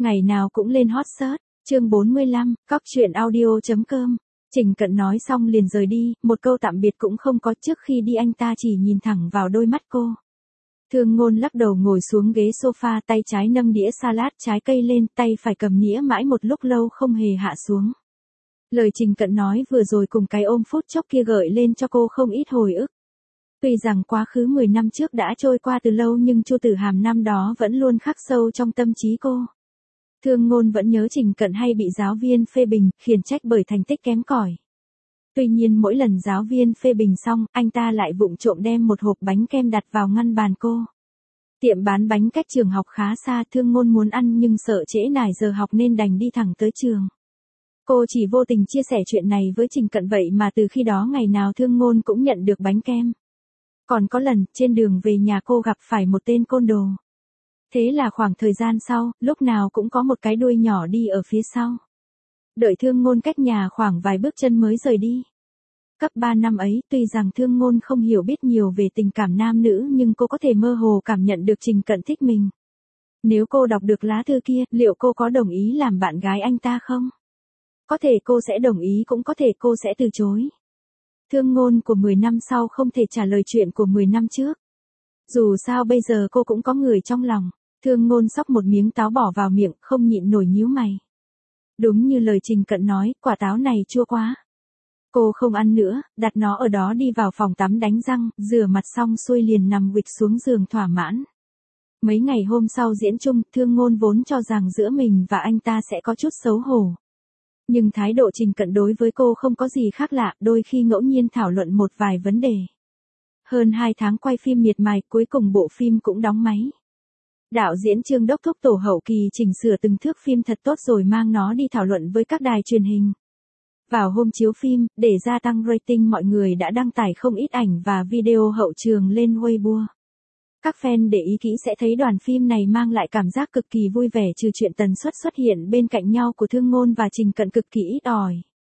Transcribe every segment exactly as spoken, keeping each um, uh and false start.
Ngày nào cũng lên hot search, chương bốn mươi lăm, cóc truyện audio chấm com. Trình Cận nói xong liền rời đi, một câu tạm biệt cũng không có, trước khi đi anh ta chỉ nhìn thẳng vào đôi mắt cô. Thương Ngôn lắc đầu ngồi xuống ghế sofa, tay trái nâng đĩa salad trái cây lên, tay phải cầm nĩa mãi một lúc lâu không hề hạ xuống. Lời Trình Cận nói vừa rồi cùng cái ôm phút chốc kia gợi lên cho cô không ít hồi ức. Tuy rằng quá khứ mười năm trước đã trôi qua từ lâu nhưng Chu Tử Hàm năm đó vẫn luôn khắc sâu trong tâm trí cô. Thương Ngôn vẫn nhớ Trình Cận hay bị giáo viên phê bình, khiển trách bởi thành tích kém cỏi. Tuy nhiên mỗi lần giáo viên phê bình xong, anh ta lại vụng trộm đem một hộp bánh kem đặt vào ngăn bàn cô. Tiệm bán bánh cách trường học khá xa, Thương Ngôn muốn ăn nhưng sợ trễ nải giờ học nên đành đi thẳng tới trường. Cô chỉ vô tình chia sẻ chuyện này với Trình Cận vậy mà từ khi đó ngày nào Thương Ngôn cũng nhận được bánh kem. Còn có lần, trên đường về nhà cô gặp phải một tên côn đồ. Thế là khoảng thời gian sau, lúc nào cũng có một cái đuôi nhỏ đi ở phía sau. Đợi Thương Ngôn cách nhà khoảng vài bước chân mới rời đi. Cấp ba năm ấy, tuy rằng Thương Ngôn không hiểu biết nhiều về tình cảm nam nữ nhưng cô có thể mơ hồ cảm nhận được Trình Cận thích mình. Nếu cô đọc được lá thư kia, liệu cô có đồng ý làm bạn gái anh ta không? Có thể cô sẽ đồng ý, cũng có thể cô sẽ từ chối. Thương Ngôn của mười năm sau không thể trả lời chuyện của mười năm trước. Dù sao bây giờ cô cũng có người trong lòng. Thương Ngôn xóc một miếng táo bỏ vào miệng, không nhịn nổi nhíu mày. Đúng như lời Trình Cận nói, quả táo này chua quá. Cô không ăn nữa, đặt nó ở đó đi vào phòng tắm đánh răng, rửa mặt xong xuôi liền nằm quỵt xuống giường thỏa mãn. Mấy ngày hôm sau diễn chung, Thương Ngôn vốn cho rằng giữa mình và anh ta sẽ có chút xấu hổ. Nhưng thái độ Trình Cận đối với cô không có gì khác lạ, đôi khi ngẫu nhiên thảo luận một vài vấn đề. Hơn hai tháng quay phim miệt mài, cuối cùng bộ phim cũng đóng máy. Đạo diễn Trương đốc thúc tổ hậu kỳ chỉnh sửa từng thước phim thật tốt rồi mang nó đi thảo luận với các đài truyền hình. Vào hôm chiếu phim, để gia tăng rating mọi người đã đăng tải không ít ảnh và video hậu trường lên Weibo. Các fan để ý kỹ sẽ thấy đoàn phim này mang lại cảm giác cực kỳ vui vẻ trừ chuyện tần suất xuất hiện bên cạnh nhau của Thương Ngôn và Trình Cận cực kỳ ít ỏi.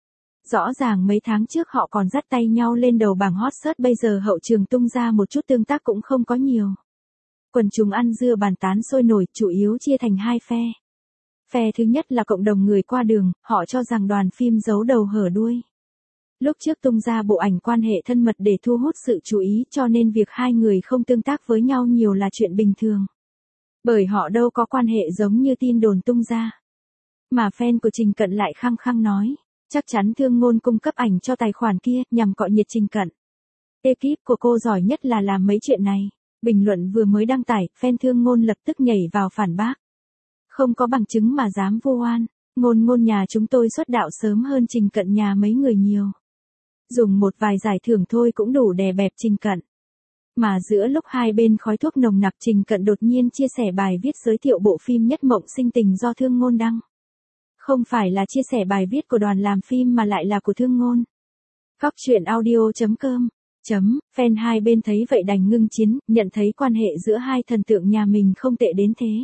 Rõ ràng mấy tháng trước họ còn dắt tay nhau lên đầu bảng hot search, bây giờ hậu trường tung ra một chút tương tác cũng không có nhiều. Quần chúng ăn dưa bàn tán sôi nổi, chủ yếu chia thành hai phe. Phe thứ nhất là cộng đồng người qua đường, họ cho rằng đoàn phim giấu đầu hở đuôi. Lúc trước tung ra bộ ảnh quan hệ thân mật để thu hút sự chú ý cho nên việc hai người không tương tác với nhau nhiều là chuyện bình thường. Bởi họ đâu có quan hệ giống như tin đồn tung ra. Mà fan của Trình Cận lại khăng khăng nói, chắc chắn Thương Ngôn cung cấp ảnh cho tài khoản kia nhằm cọ nhiệt Trình Cận. Ekip của cô giỏi nhất là làm mấy chuyện này. Bình luận vừa mới đăng tải, fan Thương Ngôn lập tức nhảy vào phản bác. Không có bằng chứng mà dám vu oan, Ngôn Ngôn nhà chúng tôi xuất đạo sớm hơn Trình Cận nhà mấy người nhiều. Dùng một vài giải thưởng thôi cũng đủ đè bẹp Trình Cận. Mà giữa lúc hai bên khói thuốc nồng nặc, Trình Cận đột nhiên chia sẻ bài viết giới thiệu bộ phim Nhất Mộng Sinh Tình do Thương Ngôn đăng. Không phải là chia sẻ bài viết của đoàn làm phim mà lại là của Thương Ngôn. cóc truyện audio chấm com. Chấm, fan hai bên thấy vậy đành ngưng chiến, nhận thấy quan hệ giữa hai thần tượng nhà mình không tệ đến thế.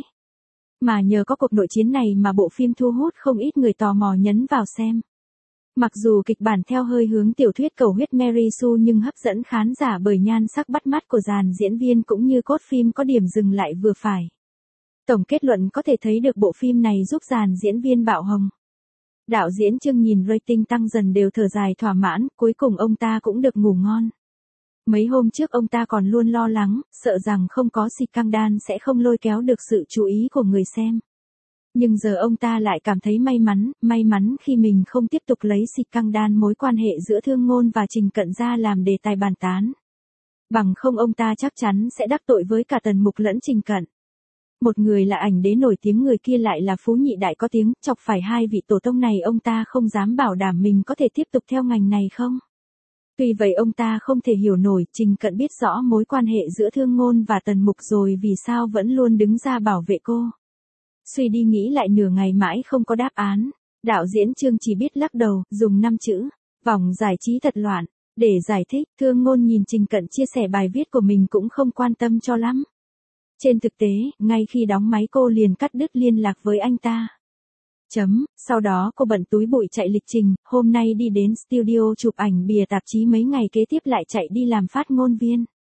Mà nhờ có cuộc nội chiến này mà bộ phim thu hút không ít người tò mò nhấn vào xem. Mặc dù kịch bản theo hơi hướng tiểu thuyết cầu huyết Mary Sue nhưng hấp dẫn khán giả bởi nhan sắc bắt mắt của dàn diễn viên cũng như cốt phim có điểm dừng lại vừa phải. Tổng kết luận có thể thấy được bộ phim này giúp dàn diễn viên bạo hồng. Đạo diễn Trương nhìn rating tăng dần đều thở dài thỏa mãn, cuối cùng ông ta cũng được ngủ ngon. Mấy hôm trước ông ta còn luôn lo lắng, sợ rằng không có scandal sẽ không lôi kéo được sự chú ý của người xem. Nhưng giờ ông ta lại cảm thấy may mắn, may mắn khi mình không tiếp tục lấy scandal mối quan hệ giữa Thương Ngôn và Trình Cận ra làm đề tài bàn tán. Bằng không ông ta chắc chắn sẽ đắc tội với cả Tần Mục lẫn Trình Cận. Một người là ảnh đế nổi tiếng, người kia lại là phú nhị đại có tiếng, chọc phải hai vị tổ tông này ông ta không dám bảo đảm mình có thể tiếp tục theo ngành này không. Tuy vậy ông ta không thể hiểu nổi, Trình Cận biết rõ mối quan hệ giữa Thương Ngôn và Tần Mục rồi vì sao vẫn luôn đứng ra bảo vệ cô. Suy đi nghĩ lại nửa ngày mãi không có đáp án, đạo diễn Trương chỉ biết lắc đầu, dùng năm chữ, vòng giải trí thật loạn, để giải thích. Thương Ngôn nhìn Trình Cận chia sẻ bài viết của mình cũng không quan tâm cho lắm. Trên thực tế, ngay khi đóng máy cô liền cắt đứt liên lạc với anh ta. Chấm, sau đó cô bận túi bụi chạy lịch trình, hôm nay đi đến studio chụp ảnh bìa tạp chí, mấy ngày kế tiếp lại chạy đi làm phát ngôn viên.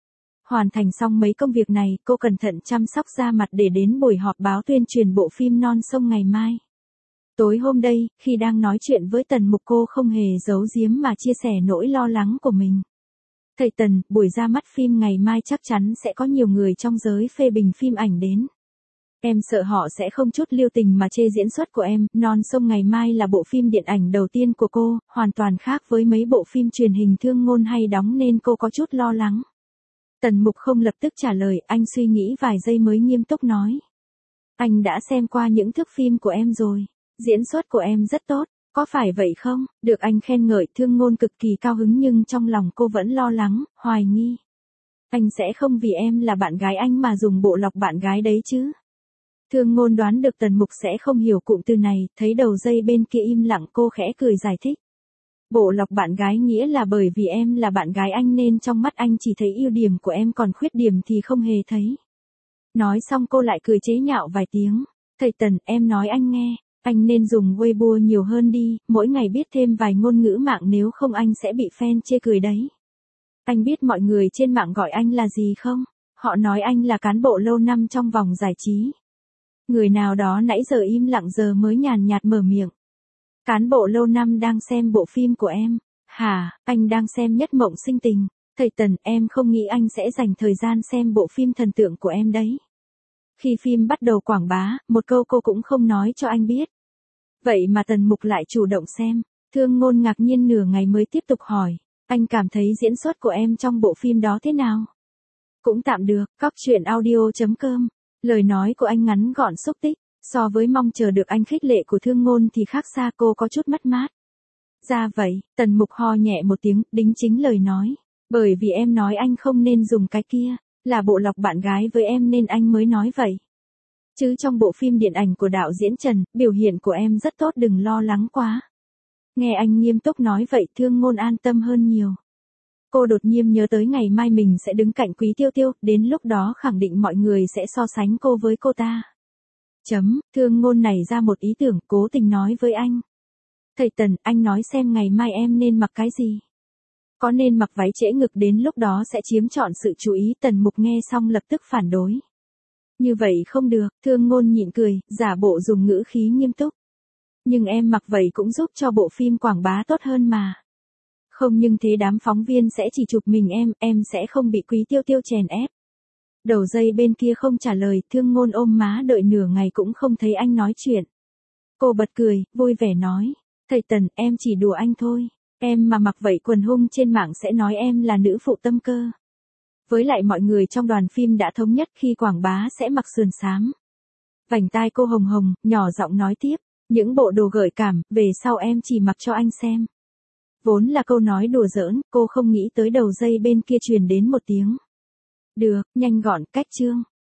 Hoàn thành xong mấy công việc này, cô cẩn thận chăm sóc da mặt để đến buổi họp báo tuyên truyền bộ phim Non Sông ngày mai. Tối hôm đây, khi đang nói chuyện với Tần Mục cô không hề giấu giếm mà chia sẻ nỗi lo lắng của mình. Thầy Tần, buổi ra mắt phim ngày mai chắc chắn sẽ có nhiều người trong giới phê bình phim ảnh đến. Em sợ họ sẽ không chút lưu tình mà chê diễn xuất của em. Non Sông ngày mai là bộ phim điện ảnh đầu tiên của cô, hoàn toàn khác với mấy bộ phim truyền hình Thương Ngôn hay đóng nên cô có chút lo lắng. Tần Mục không lập tức trả lời, anh suy nghĩ vài giây mới nghiêm túc nói. Anh đã xem qua những thước phim của em rồi. Diễn xuất của em rất tốt, có phải vậy không? Được anh khen ngợi, Thương Ngôn cực kỳ cao hứng nhưng trong lòng cô vẫn lo lắng, hoài nghi. Anh sẽ không vì em là bạn gái anh mà dùng bộ lọc bạn gái đấy chứ? Thương Ngôn đoán được Tần Mục sẽ không hiểu cụm từ này, thấy đầu dây bên kia im lặng cô khẽ cười giải thích. Bộ lọc bạn gái nghĩa là bởi vì em là bạn gái anh nên trong mắt anh chỉ thấy ưu điểm của em còn khuyết điểm thì không hề thấy. Nói xong cô lại cười chế nhạo vài tiếng. Thầy Tần, em nói anh nghe, anh nên dùng Weibo nhiều hơn đi, mỗi ngày biết thêm vài ngôn ngữ mạng nếu không anh sẽ bị fan chê cười đấy. Anh biết mọi người trên mạng gọi anh là gì không? Họ nói anh là cán bộ lâu năm trong vòng giải trí. Người nào đó nãy giờ im lặng giờ mới nhàn nhạt mở miệng. Cán bộ lâu năm đang xem bộ phim của em. Hả, anh đang xem Nhất Mộng Sinh Tình. Thầy Tần, em không nghĩ anh sẽ dành thời gian xem bộ phim thần tượng của em đấy. Khi phim bắt đầu quảng bá, một câu cô cũng không nói cho anh biết. Vậy mà Tần Mục lại chủ động xem. Thương Ngôn ngạc nhiên nửa ngày mới tiếp tục hỏi. Anh cảm thấy diễn xuất của em trong bộ phim đó thế nào? Cũng tạm được, cóc truyện audio chấm com. Lời nói của anh ngắn gọn xúc tích. So với mong chờ được anh khích lệ của Thương Ngôn thì khác xa, cô có chút mất mát. Ra vậy, Tần Mục ho nhẹ một tiếng, đính chính lời nói. Bởi vì em nói anh không nên dùng cái kia, là bộ lọc bạn gái với em nên anh mới nói vậy. Chứ trong bộ phim điện ảnh của đạo diễn Trần, biểu hiện của em rất tốt, đừng lo lắng quá. Nghe anh nghiêm túc nói vậy, Thương Ngôn an tâm hơn nhiều. Cô đột nhiên nhớ tới ngày mai mình sẽ đứng cạnh Quý Tiêu Tiêu, đến lúc đó khẳng định mọi người sẽ so sánh cô với cô ta. Chấm, Thương Ngôn nảy ra một ý tưởng, cố tình nói với anh. Thầy Tần, anh nói xem ngày mai em nên mặc cái gì? Có nên mặc váy trễ ngực đến lúc đó sẽ chiếm trọn sự chú ý? Tần Mục nghe xong lập tức phản đối. Như vậy không được, Thương Ngôn nhịn cười, giả bộ dùng ngữ khí nghiêm túc. Nhưng em mặc vậy cũng giúp cho bộ phim quảng bá tốt hơn mà. Không, nhưng thế đám phóng viên sẽ chỉ chụp mình em, em sẽ không bị Quý Tiêu Tiêu chèn ép. Đầu dây bên kia không trả lời, Thương Ngôn ôm má đợi nửa ngày cũng không thấy anh nói chuyện. Cô bật cười, vui vẻ nói. Thầy Tần, em chỉ đùa anh thôi. Em mà mặc vậy quần hung trên mạng sẽ nói em là nữ phụ tâm cơ. Với lại mọi người trong đoàn phim đã thống nhất khi quảng bá sẽ mặc sườn xám. Vành tai cô hồng hồng, nhỏ giọng nói tiếp. Những bộ đồ gợi cảm, về sau em chỉ mặc cho anh xem. Vốn là câu nói đùa giỡn, cô không nghĩ tới đầu dây bên kia truyền đến một tiếng. Được, nhanh gọn, cách chương.